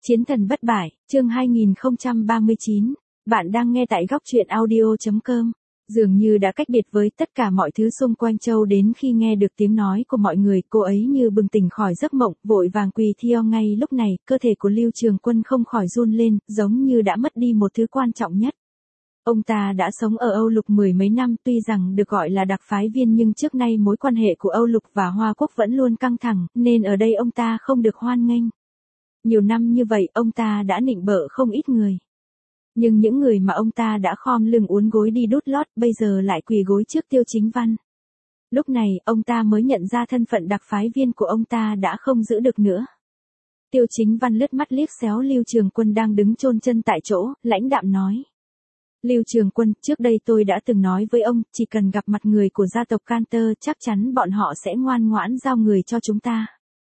Chiến thần bất bại, chương 2039. Bạn đang nghe tại góc truyện audio.com. Dường như đã cách biệt với tất cả mọi thứ xung quanh Châu đến khi nghe được tiếng nói của mọi người, cô ấy như bừng tỉnh khỏi giấc mộng, vội vàng quỳ theo ngay lúc này, cơ thể của Lưu Trường Quân không khỏi run lên, giống như đã mất đi một thứ quan trọng nhất. Ông ta đã sống ở Âu Lục mười mấy năm, tuy rằng được gọi là đặc phái viên nhưng trước nay mối quan hệ của Âu Lục và Hoa Quốc vẫn luôn căng thẳng, nên ở đây ông ta không được hoan nghênh. Nhiều năm như vậy ông ta đã nịnh bợ không ít người. Nhưng những người mà ông ta đã khom lưng uốn gối đi đút lót bây giờ lại quỳ gối trước Tiêu Chính Văn. Lúc này ông ta mới nhận ra thân phận đặc phái viên của ông ta đã không giữ được nữa. Tiêu Chính Văn lướt mắt liếc xéo Lưu Trường Quân đang đứng chôn chân tại chỗ, lãnh đạm nói. Lưu Trường Quân, trước đây tôi đã từng nói với ông, chỉ cần gặp mặt người của gia tộc Canter chắc chắn bọn họ sẽ ngoan ngoãn giao người cho chúng ta.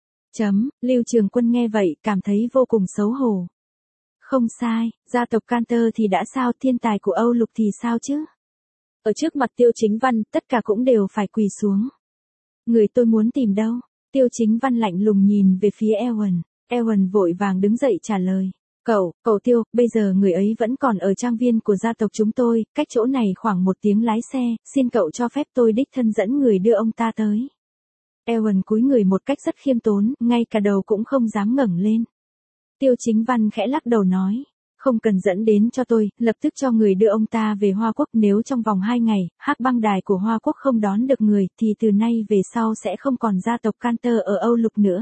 Lưu Trường Quân nghe vậy cảm thấy vô cùng xấu hổ. Không sai, gia tộc Canter thì đã sao, thiên tài của Âu Lục thì sao chứ? Ở trước mặt Tiêu Chính Văn, tất cả cũng đều phải quỳ xuống. Người tôi muốn tìm đâu? Tiêu Chính Văn lạnh lùng nhìn về phía Ewan. Ewan vội vàng đứng dậy trả lời. Cậu Tiêu, bây giờ người ấy vẫn còn ở trang viên của gia tộc chúng tôi, cách chỗ này khoảng 1 tiếng lái xe, xin cậu cho phép tôi đích thân dẫn người đưa ông ta tới. Ewan cúi người một cách rất khiêm tốn, ngay cả đầu cũng không dám ngẩng lên. Tiêu Chính Văn khẽ lắc đầu nói, không cần dẫn đến cho tôi, lập tức cho người đưa ông ta về Hoa Quốc, nếu trong vòng 2 ngày, Hắc Băng Đài của Hoa Quốc không đón được người, thì từ nay về sau sẽ không còn gia tộc Canter ở Âu Lục nữa.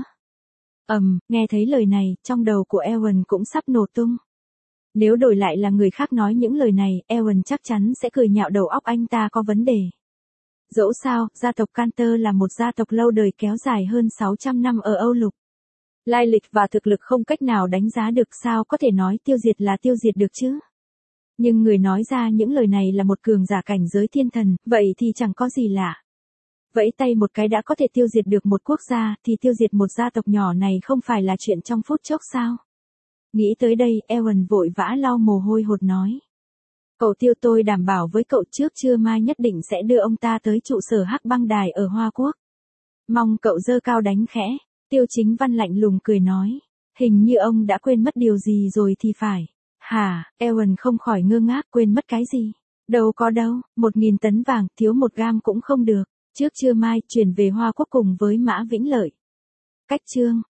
Nghe thấy lời này, trong đầu của Ewan cũng sắp nổ tung. Nếu đổi lại là người khác nói những lời này, Ewan chắc chắn sẽ cười nhạo đầu óc anh ta có vấn đề. Dẫu sao, gia tộc Canter là một gia tộc lâu đời kéo dài hơn 600 năm ở Âu Lục. Lai lịch và thực lực không cách nào đánh giá được, sao có thể nói tiêu diệt là tiêu diệt được chứ? Nhưng người nói ra những lời này là một cường giả cảnh giới thiên thần, vậy thì chẳng có gì lạ. Vẫy tay một cái đã có thể tiêu diệt được một quốc gia, thì tiêu diệt một gia tộc nhỏ này không phải là chuyện trong phút chốc sao? Nghĩ tới đây, Ewan vội vã lau mồ hôi hột nói. Cậu Tiêu, tôi đảm bảo với cậu trước trưa mai nhất định sẽ đưa ông ta tới trụ sở Hắc Băng Đài ở Hoa Quốc. Mong cậu giơ cao đánh khẽ. Tiêu Chính Văn lạnh lùng cười nói. Hình như ông đã quên mất điều gì rồi thì phải. Hả? Ewan không khỏi ngơ ngác, quên mất cái gì? Đâu có đâu, 1.000 tấn vàng, thiếu 1 gam cũng không được. Trước trưa mai, chuyển về Hoa Quốc cùng với Mã Vĩnh Lợi. Cách chương.